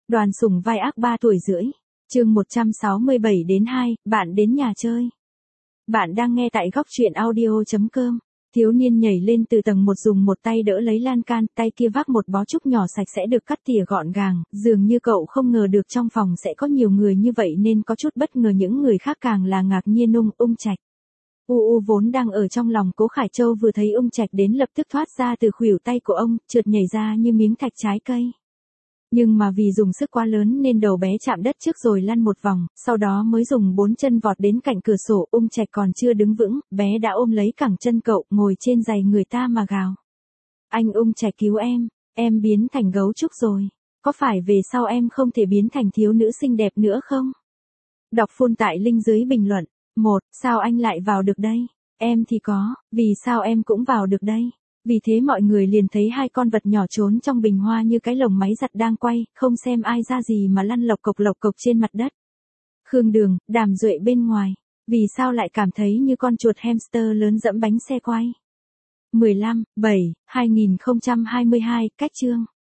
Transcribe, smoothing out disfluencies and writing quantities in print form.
Đoàn Sủng vai ác 3 tuổi rưỡi. Chương 167-2, bạn đến nhà chơi. Bạn đang nghe tại góc truyện audio.com. Thiếu niên nhảy lên từ tầng 1 dùng một tay đỡ lấy lan can, tay kia vác một bó trúc nhỏ sạch sẽ được cắt tỉa gọn gàng, dường như cậu không ngờ được trong phòng sẽ có nhiều người như vậy nên có chút bất ngờ, những người khác càng là ngạc nhiên. Ung Trạch. Vốn đang ở trong lòng Cố Khải Châu vừa thấy Ung Trạch đến lập tức thoát ra từ khuỷu tay của ông, trượt nhảy ra như miếng thạch trái cây. Nhưng mà vì dùng sức quá lớn nên đầu bé chạm đất trước rồi lăn một vòng, sau đó mới dùng 4 chân vọt đến cạnh cửa sổ. Ung Trạch còn chưa đứng vững, bé đã ôm lấy cẳng chân cậu, ngồi trên giày người ta mà gào. Anh Ung Trạch cứu em biến thành gấu trúc rồi. Có phải về sau em không thể biến thành thiếu nữ xinh đẹp nữa không? Đọc full tại link dưới bình luận. 1. Sao anh lại vào được đây? Em thì có, vì sao em cũng vào được đây? Vì thế mọi người liền thấy hai con vật nhỏ trốn trong bình hoa như cái lồng máy giặt đang quay, không xem ai ra gì mà lăn lộc cộc trên mặt đất. Khương Đường, Đàm Duệ bên ngoài, vì sao lại cảm thấy như con chuột hamster lớn dẫm bánh xe quay? 15/7/2022, cách chương.